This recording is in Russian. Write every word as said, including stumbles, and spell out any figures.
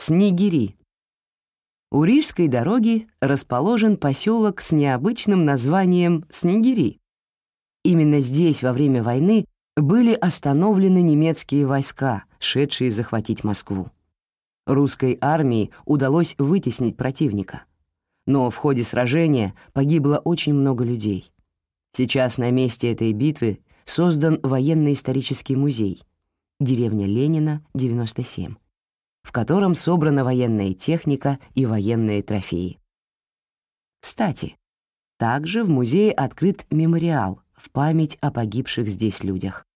Снегири. У Рижской дороги расположен поселок с необычным названием Снегири. Именно здесь во время войны были остановлены немецкие войска, шедшие захватить Москву. Русской армии удалось вытеснить противника. Но в ходе сражения погибло очень много людей. Сейчас на месте этой битвы создан военно-исторический музей «Деревня Ленина, девяносто семь», в котором собрана военная техника и военные трофеи. Кстати, также в музее открыт мемориал в память о погибших здесь людях.